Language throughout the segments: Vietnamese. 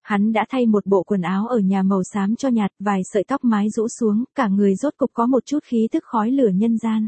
Hắn đã thay một bộ quần áo ở nhà màu xám cho nhạt, vài sợi tóc mái rũ xuống, cả người rốt cục có một chút khí tức khói lửa nhân gian.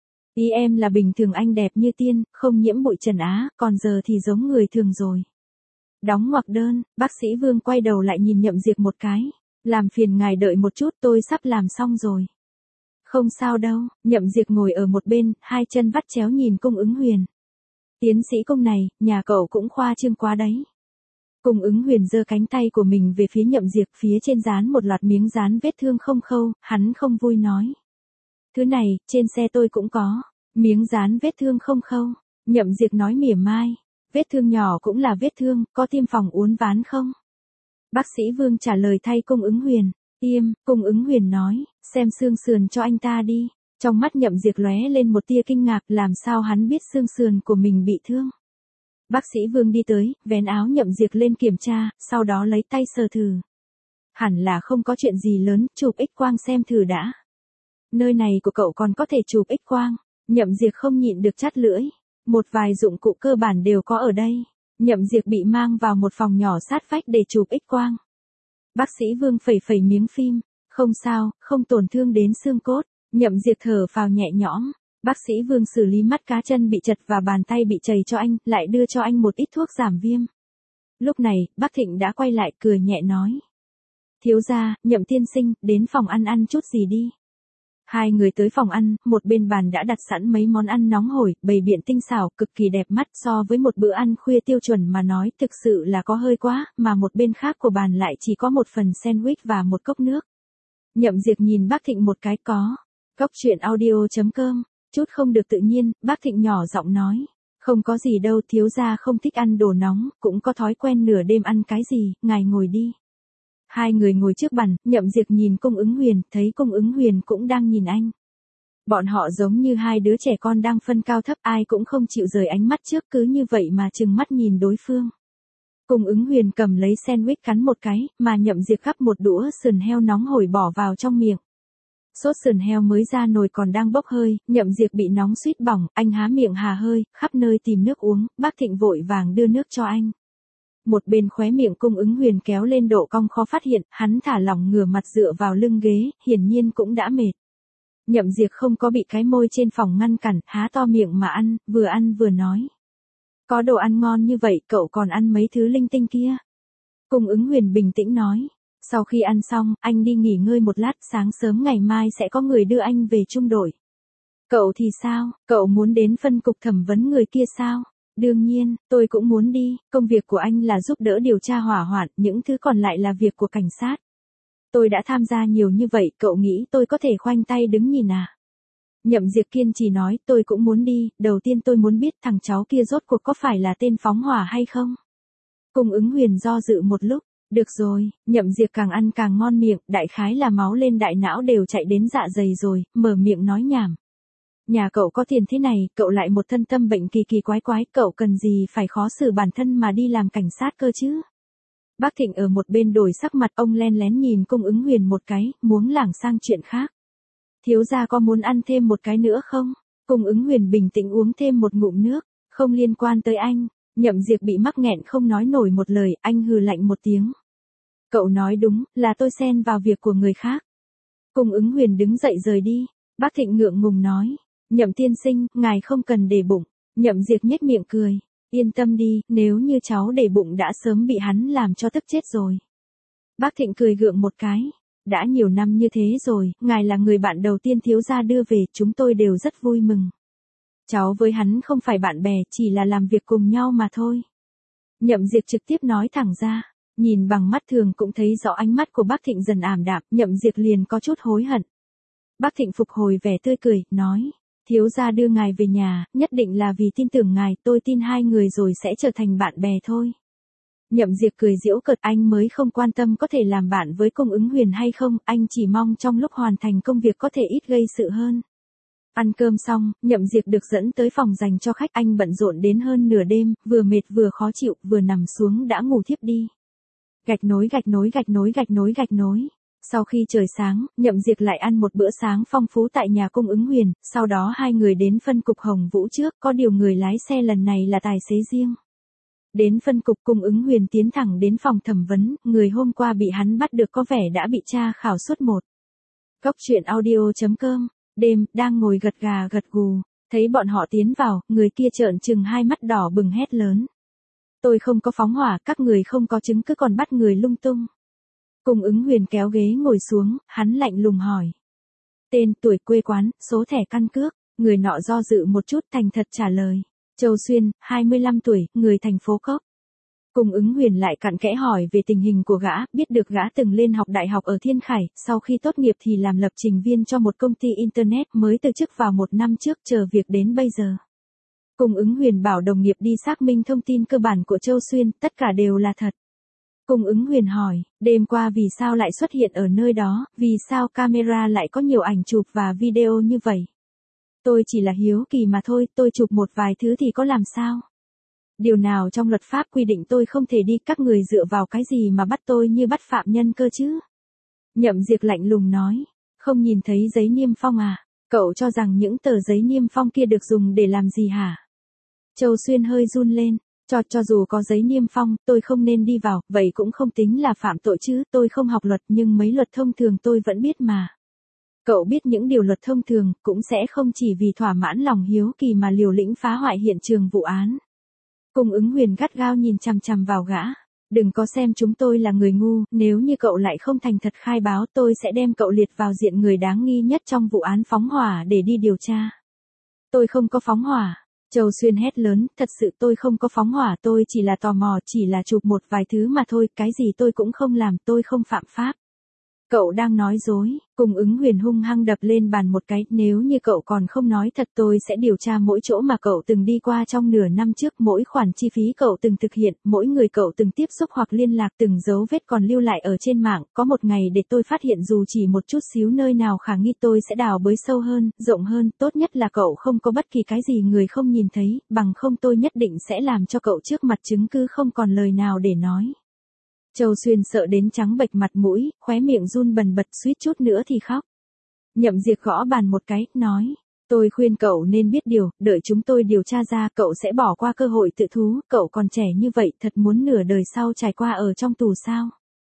Ý em là bình thường anh đẹp như tiên, không nhiễm bụi trần á, còn giờ thì giống người thường rồi. Đóng ngoặc đơn, bác sĩ Vương quay đầu lại nhìn Nhậm Diệp một cái. Làm phiền ngài đợi một chút, tôi sắp làm xong rồi. Không sao đâu, Nhậm Diệp ngồi ở một bên, hai chân vắt chéo nhìn Cung Ứng Huyền. Tiến sĩ Cung này, nhà cậu cũng khoa trương quá đấy. Cung Ứng Huyền giơ cánh tay của mình về phía Nhậm Diệp, phía trên dán một loạt miếng dán vết thương không khâu, hắn không vui nói. Thứ này, trên xe tôi cũng có. Miếng dán vết thương không khâu. Nhậm Diệp nói mỉa mai. Vết thương nhỏ cũng là vết thương, có tiêm phòng uốn ván không? Bác sĩ Vương trả lời thay Cung Ứng Huyền. Tiêm, Cung Ứng Huyền nói, xem xương sườn cho anh ta đi. Trong mắt Nhậm Diệp lóe lên một tia kinh ngạc, làm sao hắn biết xương sườn của mình bị thương. Bác sĩ Vương đi tới, vén áo Nhậm Diệp lên kiểm tra, sau đó lấy tay sờ thử. Hẳn là không có chuyện gì lớn, chụp X-quang xem thử đã. Nơi này của cậu còn có thể chụp X-quang. Nhậm Diệp không nhịn được chắt lưỡi. Một vài dụng cụ cơ bản đều có ở đây. Nhậm Diệp bị mang vào một phòng nhỏ sát vách để chụp X-quang. Bác sĩ Vương phẩy phẩy miếng phim. Không sao, không tổn thương đến xương cốt. Nhậm Diệp thở phào nhẹ nhõm. Bác sĩ Vương xử lý mắt cá chân bị chật và bàn tay bị chảy cho anh, lại đưa cho anh một ít thuốc giảm viêm. Lúc này, bác Thịnh đã quay lại cười nhẹ nói. Thiếu gia, Nhậm tiên sinh, đến phòng ăn chút gì đi. Hai người tới phòng ăn, một bên bàn đã đặt sẵn mấy món ăn nóng hổi, bày biện tinh xảo, cực kỳ đẹp mắt, so với một bữa ăn khuya tiêu chuẩn mà nói thực sự là có hơi quá, mà một bên khác của bàn lại chỉ có một phần sandwich và một cốc nước. Nhậm Diệp nhìn bác Thịnh một cái có. Cốc truyện audio.com, chút không được tự nhiên, bác Thịnh nhỏ giọng nói. Không có gì đâu, thiếu gia không thích ăn đồ nóng, cũng có thói quen nửa đêm ăn cái gì, ngài ngồi đi. Hai người ngồi trước bàn, Nhậm Diệp nhìn Cung Ứng Huyền, thấy Cung Ứng Huyền cũng đang nhìn anh. Bọn họ giống như hai đứa trẻ con đang phân cao thấp, ai cũng không chịu rời ánh mắt trước, cứ như vậy mà trừng mắt nhìn đối phương. Cung Ứng Huyền cầm lấy sandwich cắn một cái, mà Nhậm Diệp gắp một đũa sườn heo nóng hổi bỏ vào trong miệng. Sốt sườn heo mới ra nồi còn đang bốc hơi, Nhậm Diệp bị nóng suýt bỏng, anh há miệng hà hơi, khắp nơi tìm nước uống, bác Thịnh vội vàng đưa nước cho anh. Một bên khóe miệng Cung Ứng Huyền kéo lên độ cong khó phát hiện, hắn thả lỏng ngửa mặt dựa vào lưng ghế, hiển nhiên cũng đã mệt. Nhậm Diệp không có bị cái môi trên phòng ngăn cản, há to miệng mà ăn vừa nói. Có đồ ăn ngon như vậy, cậu còn ăn mấy thứ linh tinh kia. Cung Ứng Huyền bình tĩnh nói. Sau khi ăn xong, anh đi nghỉ ngơi một lát, sáng sớm ngày mai sẽ có người đưa anh về trung đội. Cậu thì sao, cậu muốn đến phân cục thẩm vấn người kia sao? Đương nhiên, tôi cũng muốn đi, công việc của anh là giúp đỡ điều tra hỏa hoạn, những thứ còn lại là việc của cảnh sát. Tôi đã tham gia nhiều như vậy, cậu nghĩ tôi có thể khoanh tay đứng nhìn à? Nhậm Diệp kiên trì nói, tôi cũng muốn đi, đầu tiên tôi muốn biết thằng cháu kia rốt cuộc có phải là tên phóng hỏa hay không? Cung Ứng Huyền do dự một lúc, được rồi, Nhậm Diệp càng ăn càng ngon miệng, đại khái là máu lên đại não đều chạy đến dạ dày rồi, mở miệng nói nhảm. Nhà cậu có tiền thế này, cậu lại một thân tâm bệnh kỳ kỳ quái quái, cậu cần gì phải khó xử bản thân mà đi làm cảnh sát cơ chứ? Bác Thịnh ở một bên đổi sắc mặt, ông len lén nhìn Cung Ứng Huyền một cái, muốn lảng sang chuyện khác. Thiếu gia có muốn ăn thêm một cái nữa không? Cung Ứng Huyền bình tĩnh uống thêm một ngụm nước, không liên quan tới anh. Nhậm Diệp bị mắc nghẹn không nói nổi một lời, anh hừ lạnh một tiếng. Cậu nói đúng, là tôi xen vào việc của người khác. Cung Ứng Huyền đứng dậy rời đi. Bác Thịnh ngượng ngùng nói. Nhậm tiên sinh, ngài không cần để bụng. Nhậm Diệp nhếch miệng cười. Yên tâm đi, nếu như cháu để bụng đã sớm bị hắn làm cho tức chết rồi. Bác Thịnh cười gượng một cái. Đã nhiều năm như thế rồi, ngài là người bạn đầu tiên thiếu gia đưa về, chúng tôi đều rất vui mừng. Cháu với hắn không phải bạn bè, chỉ là làm việc cùng nhau mà thôi. Nhậm Diệp trực tiếp nói thẳng ra. Nhìn bằng mắt thường cũng thấy rõ ánh mắt của bác Thịnh dần ảm đạm, Nhậm Diệp liền có chút hối hận. Bác Thịnh phục hồi vẻ tươi cười, nói. Thiếu gia đưa ngài về nhà, nhất định là vì tin tưởng ngài, tôi tin hai người rồi sẽ trở thành bạn bè thôi. Nhậm Diệp cười giễu cợt, anh mới không quan tâm có thể làm bạn với Cung Ứng Huyền hay không, anh chỉ mong trong lúc hoàn thành công việc có thể ít gây sự hơn. Ăn cơm xong, Nhậm Diệp được dẫn tới phòng dành cho khách, anh bận rộn đến hơn nửa đêm, vừa mệt vừa khó chịu, vừa nằm xuống đã ngủ thiếp đi. Gạch nối. Sau khi trời sáng, Nhậm Diệp lại ăn một bữa sáng phong phú tại nhà Cung Ứng Huyền, sau đó hai người đến phân cục Hồng Vũ trước, có điều người lái xe lần này là tài xế riêng. Đến phân cục Cung Ứng Huyền tiến thẳng đến phòng thẩm vấn, người hôm qua bị hắn bắt được có vẻ đã bị tra khảo suốt một. Cốc truyện audio.com, đêm, đang ngồi gật gà gật gù, thấy bọn họ tiến vào, người kia trợn trừng hai mắt đỏ bừng hét lớn. Tôi không có phóng hỏa, các người không có chứng cứ còn bắt người lung tung. Cung Ứng Huyền kéo ghế ngồi xuống, hắn lạnh lùng hỏi. Tên, tuổi, quê quán, số thẻ căn cước, người nọ do dự một chút thành thật trả lời. Châu Xuyên, 25 tuổi, người thành phố Cốc. Cung Ứng Huyền lại cặn kẽ hỏi về tình hình của gã, biết được gã từng lên học đại học ở Thiên Khải, sau khi tốt nghiệp thì làm lập trình viên cho một công ty Internet mới từ chức vào một năm trước chờ việc đến bây giờ. Cung Ứng Huyền bảo đồng nghiệp đi xác minh thông tin cơ bản của Châu Xuyên, tất cả đều là thật. Cung Ứng Huyền hỏi, đêm qua vì sao lại xuất hiện ở nơi đó, vì sao camera lại có nhiều ảnh chụp và video như vậy? Tôi chỉ là hiếu kỳ mà thôi, tôi chụp một vài thứ thì có làm sao? Điều nào trong luật pháp quy định tôi không thể đi, các người dựa vào cái gì mà bắt tôi như bắt phạm nhân cơ chứ? Nhậm Diệp lạnh lùng nói, không nhìn thấy giấy niêm phong à? Cậu cho rằng những tờ giấy niêm phong kia được dùng để làm gì hả? Châu Xuyên hơi run lên, cho dù có giấy niêm phong, tôi không nên đi vào, vậy cũng không tính là phạm tội chứ, tôi không học luật nhưng mấy luật thông thường tôi vẫn biết mà. Cậu biết những điều luật thông thường, cũng sẽ không chỉ vì thỏa mãn lòng hiếu kỳ mà liều lĩnh phá hoại hiện trường vụ án. Cung Ứng Huyền gắt gao nhìn chằm chằm vào gã. Đừng có xem chúng tôi là người ngu, nếu như cậu lại không thành thật khai báo tôi sẽ đem cậu liệt vào diện người đáng nghi nhất trong vụ án phóng hỏa để đi điều tra. Tôi không có phóng hỏa. Châu Xuyên hét lớn, thật sự tôi không có phóng hỏa, tôi chỉ là tò mò, chỉ là chụp một vài thứ mà thôi, cái gì tôi cũng không làm, tôi không phạm pháp. Cậu đang nói dối. Cung Ứng Huyền hung hăng đập lên bàn một cái, nếu như cậu còn không nói thật tôi sẽ điều tra mỗi chỗ mà cậu từng đi qua trong nửa năm trước, mỗi khoản chi phí cậu từng thực hiện, mỗi người cậu từng tiếp xúc hoặc liên lạc, từng dấu vết còn lưu lại ở trên mạng, có một ngày để tôi phát hiện dù chỉ một chút xíu nơi nào khả nghi tôi sẽ đào bới sâu hơn, rộng hơn, tốt nhất là cậu không có bất kỳ cái gì người không nhìn thấy, bằng không tôi nhất định sẽ làm cho cậu trước mặt chứng cứ không còn lời nào để nói. Châu Xuyên sợ đến trắng bệch mặt mũi, khóe miệng run bần bật suýt chút nữa thì khóc. Nhậm Diệp gõ bàn một cái, nói, tôi khuyên cậu nên biết điều, đợi chúng tôi điều tra ra cậu sẽ bỏ qua cơ hội tự thú, cậu còn trẻ như vậy thật muốn nửa đời sau trải qua ở trong tù sao?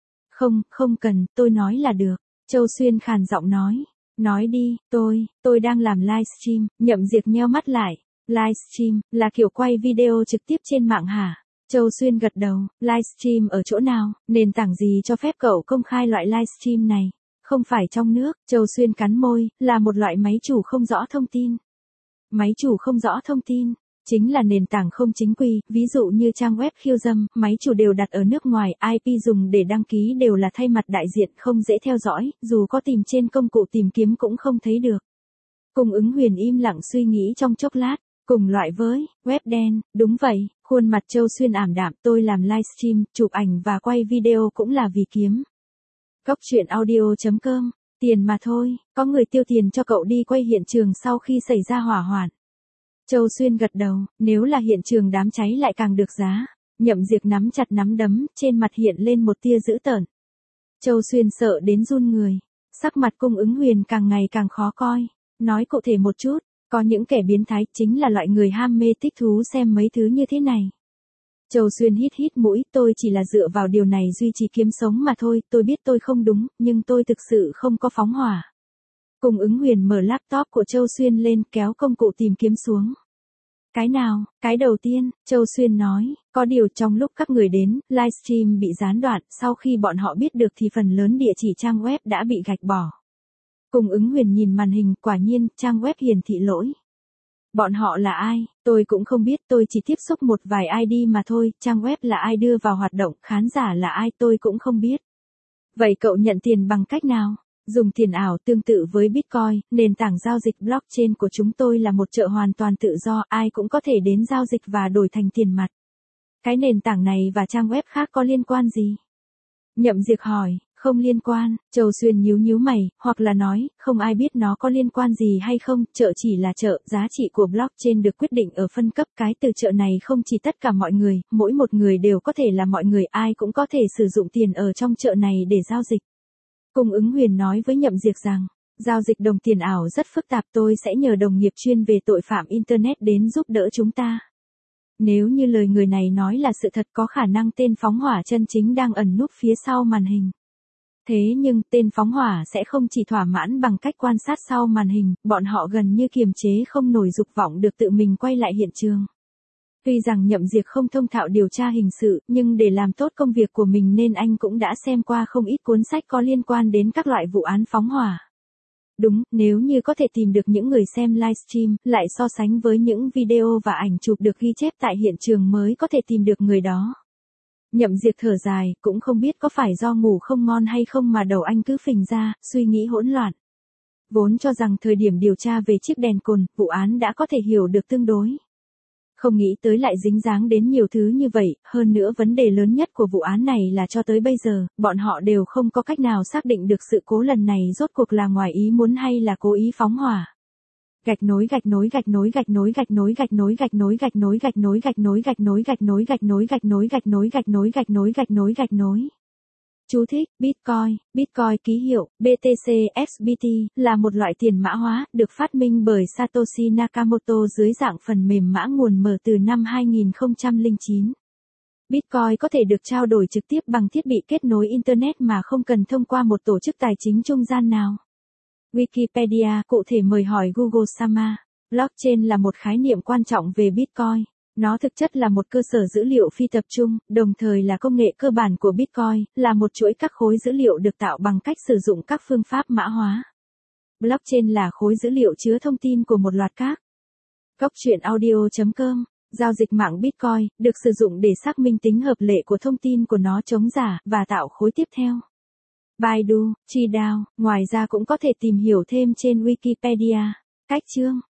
Không cần, tôi nói là được. Châu Xuyên khàn giọng nói đi, tôi đang làm livestream. Nhậm Diệp nheo mắt lại, livestream, là kiểu quay video trực tiếp trên mạng hả? Châu Xuyên gật đầu, livestream ở chỗ nào, nền tảng gì cho phép cậu công khai loại livestream này? Không phải trong nước, Châu Xuyên cắn môi, là một loại máy chủ không rõ thông tin. Máy chủ không rõ thông tin, chính là nền tảng không chính quy, ví dụ như trang web khiêu dâm, máy chủ đều đặt ở nước ngoài, IP dùng để đăng ký đều là thay mặt đại diện, không dễ theo dõi, dù có tìm trên công cụ tìm kiếm cũng không thấy được. Cung Ứng Huyền im lặng suy nghĩ trong chốc lát. Cùng loại với web đen, đúng vậy, khuôn mặt Châu Xuyên ảm đạm, tôi làm livestream, chụp ảnh và quay video cũng là vì kiếm. Cốc truyện audio.com, tiền mà thôi, có người tiêu tiền cho cậu đi quay hiện trường sau khi xảy ra hỏa hoạn. Châu Xuyên gật đầu, nếu là hiện trường đám cháy lại càng được giá. Nhậm Diệp nắm chặt nắm đấm, trên mặt hiện lên một tia dữ tợn. Châu Xuyên sợ đến run người, sắc mặt Cung Ứng Huyền càng ngày càng khó coi, nói cụ thể một chút. Có những kẻ biến thái, chính là loại người ham mê thích thú xem mấy thứ như thế này. Châu Xuyên hít mũi, tôi chỉ là dựa vào điều này duy trì kiếm sống mà thôi, tôi biết tôi không đúng, nhưng tôi thực sự không có phóng hỏa. Cung Ứng Huyền mở laptop của Châu Xuyên lên, kéo công cụ tìm kiếm xuống. Cái nào? Cái đầu tiên, Châu Xuyên nói, có điều trong lúc các người đến, livestream bị gián đoạn, sau khi bọn họ biết được thì phần lớn địa chỉ trang web đã bị gạch bỏ. Cung Ứng Huyền nhìn màn hình, quả nhiên, trang web hiển thị lỗi. Bọn họ là ai, tôi cũng không biết, tôi chỉ tiếp xúc một vài ID mà thôi, trang web là ai đưa vào hoạt động, khán giả là ai tôi cũng không biết. Vậy cậu nhận tiền bằng cách nào? Dùng tiền ảo tương tự với Bitcoin, nền tảng giao dịch blockchain của chúng tôi là một chợ hoàn toàn tự do, ai cũng có thể đến giao dịch và đổi thành tiền mặt. Cái nền tảng này và trang web khác có liên quan gì? Nhậm Diệp hỏi, không liên quan, Châu Xuyên nhíu mày, hoặc là nói, không ai biết nó có liên quan gì hay không, chợ chỉ là chợ, giá trị của blockchain được quyết định ở phân cấp, cái từ chợ này không chỉ tất cả mọi người, mỗi một người đều có thể là mọi người, ai cũng có thể sử dụng tiền ở trong chợ này để giao dịch. Cung Ứng Huyền nói với Nhậm Diệp rằng, giao dịch đồng tiền ảo rất phức tạp, tôi sẽ nhờ đồng nghiệp chuyên về tội phạm Internet đến giúp đỡ chúng ta. Nếu như lời người này nói là sự thật, có khả năng tên phóng hỏa chân chính đang ẩn núp phía sau màn hình. Thế nhưng tên phóng hỏa sẽ không chỉ thỏa mãn bằng cách quan sát sau màn hình, bọn họ gần như kiềm chế không nổi dục vọng được tự mình quay lại hiện trường. Tuy rằng Nhậm Diệp không thông thạo điều tra hình sự, nhưng để làm tốt công việc của mình nên anh cũng đã xem qua không ít cuốn sách có liên quan đến các loại vụ án phóng hỏa. Đúng, nếu như có thể tìm được những người xem livestream, lại so sánh với những video và ảnh chụp được ghi chép tại hiện trường mới có thể tìm được người đó. Nhậm Diệp thở dài, cũng không biết có phải do ngủ không ngon hay không mà đầu anh cứ phình ra, suy nghĩ hỗn loạn. Vốn cho rằng thời điểm điều tra về chiếc đèn cồn, vụ án đã có thể hiểu được tương đối. Không nghĩ tới lại dính dáng đến nhiều thứ như vậy, hơn nữa vấn đề lớn nhất của vụ án này là cho tới bây giờ, bọn họ đều không có cách nào xác định được sự cố lần này rốt cuộc là ngoài ý muốn hay là cố ý phóng hỏa. Gạch nối gạch nối gạch nối gạch nối gạch nối gạch nối gạch nối gạch nối gạch nối gạch nối gạch nối gạch nối gạch nối gạch nối gạch nối gạch nối gạch nối gạch nối gạch nối. Chú thích: Bitcoin ký hiệu BTC XBT là một loại tiền mã hóa được phát minh bởi Satoshi Nakamoto dưới dạng phần mềm mã nguồn mở từ năm 2009. Bitcoin có thể được trao đổi trực tiếp bằng thiết bị kết nối internet mà không cần thông qua một tổ chức tài chính trung gian nào. Wikipedia cụ thể mời hỏi Google Sama. Blockchain là một khái niệm quan trọng về Bitcoin. Nó thực chất là một cơ sở dữ liệu phi tập trung, đồng thời là công nghệ cơ bản của Bitcoin, là một chuỗi các khối dữ liệu được tạo bằng cách sử dụng các phương pháp mã hóa. Blockchain là khối dữ liệu chứa thông tin của một loạt các. Goctruyện.audio.com. Giao dịch mạng Bitcoin được sử dụng để xác minh tính hợp lệ của thông tin của nó chống giả và tạo khối tiếp theo. Baidu, Qidao, ngoài ra cũng có thể tìm hiểu thêm trên Wikipedia. Cách chương